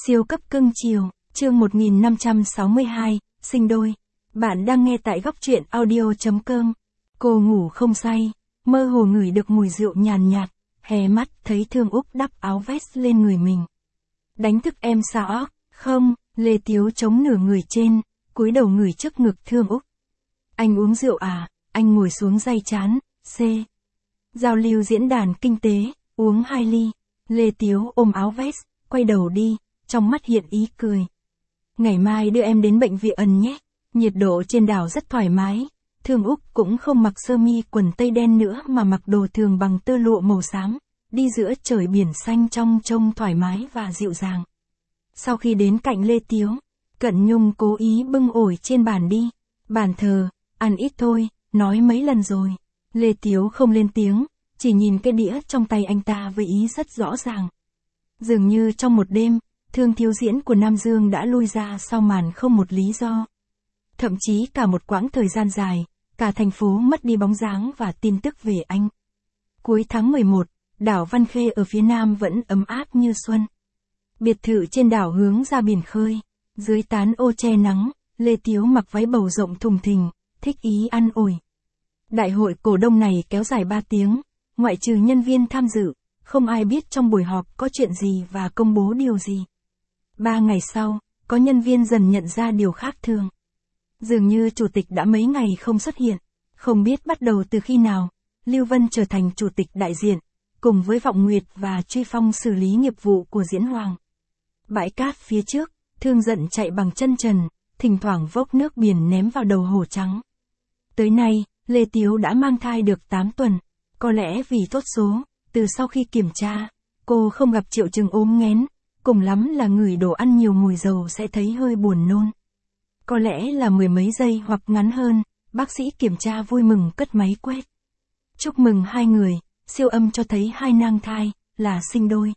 Siêu cấp cưng chiều, chương 1562, sinh đôi. Bạn đang nghe tại góc truyện audio.com. Cô ngủ không say, mơ hồ ngửi được mùi rượu nhàn nhạt, hé mắt thấy Thương Úc đắp áo vest lên người mình. Đánh thức em sao? Không, Lê Tiếu chống nửa người trên, cúi đầu ngửi trước ngực Thương Úc. Anh uống rượu à? Anh ngồi xuống day chán, C. Giao lưu diễn đàn kinh tế, uống 2 ly. Lê Tiếu ôm áo vest, quay đầu đi, trong mắt hiện ý cười. Ngày mai đưa em đến bệnh viện nhé, nhiệt độ trên đảo rất thoải mái. Thương Úc cũng không mặc sơ mi quần tây đen nữa mà mặc đồ thường bằng tơ lụa màu xám, đi giữa trời biển xanh trong trông thoải mái và dịu dàng. Sau khi đến cạnh Lê Tiếu, Cận Nhung cố ý bưng ổi trên bàn đi. Bàn thờ, ăn ít thôi, nói mấy lần rồi. Lê Tiếu không lên tiếng, chỉ nhìn cái đĩa trong tay anh ta với ý rất rõ ràng. Dường như trong một đêm, thương thiếu diễn của Nam Dương đã lui ra sau màn không một lý do. Thậm chí cả một quãng thời gian dài, cả thành phố mất đi bóng dáng và tin tức về anh. Cuối tháng 11, đảo Văn Khê ở phía nam vẫn ấm áp như xuân. Biệt thự trên đảo hướng ra biển khơi, dưới tán ô che nắng, Lê Tiếu mặc váy bầu rộng thùng thình, thích ý ăn ổi. Đại hội cổ đông này kéo dài 3 tiếng, ngoại trừ nhân viên tham dự, không ai biết trong buổi họp có chuyện gì và công bố điều gì. 3 ngày sau, có nhân viên dần nhận ra điều khác thường. Dường như chủ tịch đã mấy ngày không xuất hiện, không biết bắt đầu từ khi nào, Lưu Vân trở thành chủ tịch đại diện, cùng với Vọng Nguyệt và Truy Phong xử lý nghiệp vụ của Diễn Hoàng. Bãi cát phía trước, Thương giận chạy bằng chân trần, thỉnh thoảng vốc nước biển ném vào đầu hổ trắng. Tới nay, Lê Tiếu đã mang thai được 8 tuần, có lẽ vì tốt số, từ sau khi kiểm tra, cô không gặp triệu chứng ốm nghén, cùng lắm là ngửi đồ ăn nhiều mùi dầu sẽ thấy hơi buồn nôn. Có lẽ là 10 mấy giây hoặc ngắn hơn, bác sĩ kiểm tra vui mừng cất máy quét. Chúc mừng hai người, siêu âm cho thấy 2 nang thai, là sinh đôi.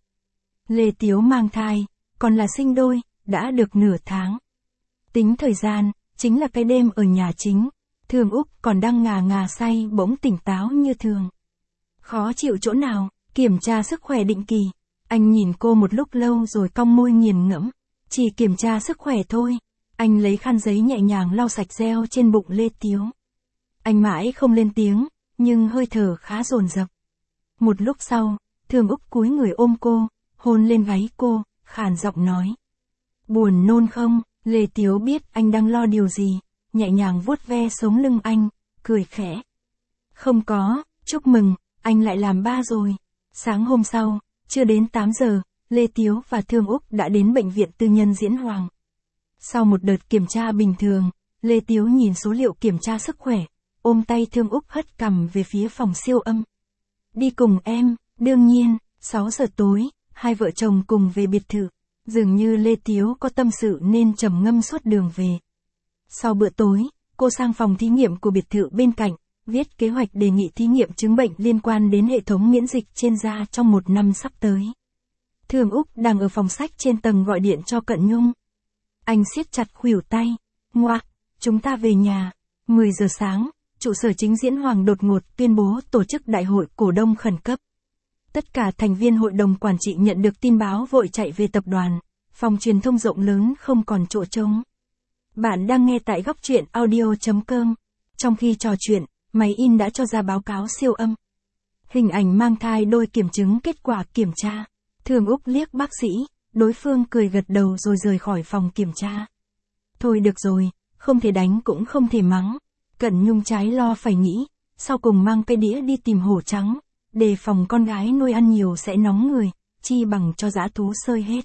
Lê Tiếu mang thai, còn là sinh đôi, đã được nửa tháng. Tính thời gian, chính là cái đêm ở nhà chính, Thương Úc còn đang ngà say bỗng tỉnh táo như thường. Khó chịu chỗ nào, kiểm tra sức khỏe định kỳ. Anh nhìn cô một lúc lâu rồi cong môi nghiền ngẫm. Chỉ kiểm tra sức khỏe thôi. Anh lấy khăn giấy nhẹ nhàng lau sạch reo trên bụng Lê Tiếu. Anh mãi không lên tiếng, nhưng hơi thở khá dồn dập. Một lúc sau, Thương Úc cúi người ôm cô, hôn lên gáy cô, khàn giọng nói. Buồn nôn không? Lê Tiếu biết anh đang lo điều gì, nhẹ nhàng vuốt ve sống lưng anh, cười khẽ. Không có, chúc mừng, anh lại làm ba rồi. Sáng hôm sau, chưa đến 8 giờ, Lê Tiếu và Thương Úc đã đến bệnh viện tư nhân Diễn Hoàng. Sau một đợt kiểm tra bình thường, Lê Tiếu nhìn số liệu kiểm tra sức khỏe, ôm tay Thương Úc hất cằm về phía phòng siêu âm. Đi cùng em, đương nhiên, 6 giờ tối, hai vợ chồng cùng về biệt thự. Dường như Lê Tiếu có tâm sự nên trầm ngâm suốt đường về. Sau bữa tối, cô sang phòng thí nghiệm của biệt thự bên cạnh, viết kế hoạch đề nghị thí nghiệm chứng bệnh liên quan đến hệ thống miễn dịch trên da trong 1 năm sắp tới. Thương Úc đang ở phòng sách trên tầng gọi điện cho Cận Nhung. Anh siết chặt khuỷu tay. Ngoạc, chúng ta về nhà. 10 giờ sáng, trụ sở chính Diễn Hoàng đột ngột tuyên bố tổ chức đại hội cổ đông khẩn cấp. Tất cả thành viên hội đồng quản trị nhận được tin báo vội chạy về tập đoàn, phòng truyền thông rộng lớn không còn chỗ trống. Bạn đang nghe tại góc truyện audio.com. Trong khi trò chuyện, máy in đã cho ra báo cáo siêu âm. Hình ảnh mang thai đôi kiểm chứng kết quả kiểm tra. Thương Úc liếc bác sĩ, đối phương cười gật đầu rồi rời khỏi phòng kiểm tra. Thôi được rồi, không thể đánh cũng không thể mắng. Cận Nhung trái lo phải nghĩ, sau cùng mang cái đĩa đi tìm hổ trắng, đề phòng con gái nuôi ăn nhiều sẽ nóng người, chi bằng cho dã thú sơi hết.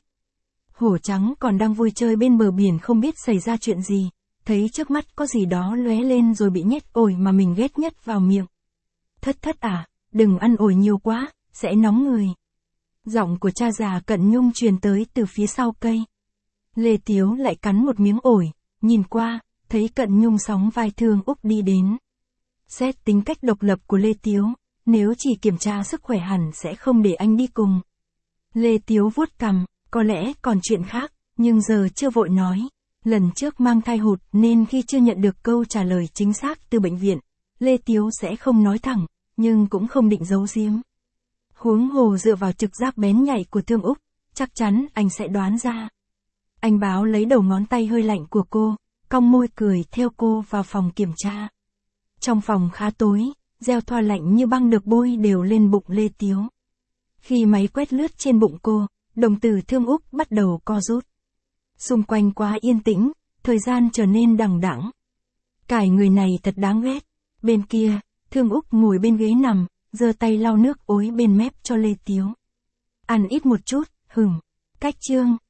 Hổ trắng còn đang vui chơi bên bờ biển không biết xảy ra chuyện gì, thấy trước mắt có gì đó lóe lên rồi bị nhét ổi mà mình ghét nhất vào miệng. Thất à, đừng ăn ổi nhiều quá, sẽ nóng người. Giọng của cha già Cận Nhung truyền tới từ phía sau cây. Lê Tiếu lại cắn một miếng ổi, nhìn qua, thấy Cận Nhung sóng vai Thương Úc đi đến. Xét tính cách độc lập của Lê Tiếu, nếu chỉ kiểm tra sức khỏe hẳn sẽ không để anh đi cùng. Lê Tiếu vuốt cằm, có lẽ còn chuyện khác, nhưng giờ chưa vội nói. Lần trước mang thai hụt nên khi chưa nhận được câu trả lời chính xác từ bệnh viện, Lê Tiếu sẽ không nói thẳng, nhưng cũng không định giấu giếm. Huống hồ dựa vào trực giác bén nhạy của Thương Úc, chắc chắn anh sẽ đoán ra. Anh Báo lấy đầu ngón tay hơi lạnh của cô, cong môi cười theo cô vào phòng kiểm tra. Trong phòng khá tối, gel thoa lạnh như băng được bôi đều lên bụng Lê Tiếu. Khi máy quét lướt trên bụng cô, đồng tử Thương Úc bắt đầu co rút. Xung quanh quá yên tĩnh, thời gian trở nên đằng đẵng. Cái người này thật đáng ghét. Bên kia, Thương Úc ngồi bên ghế nằm, giơ tay lau nước ối bên mép cho Lê Tiếu. Ăn ít một chút, Cách chương.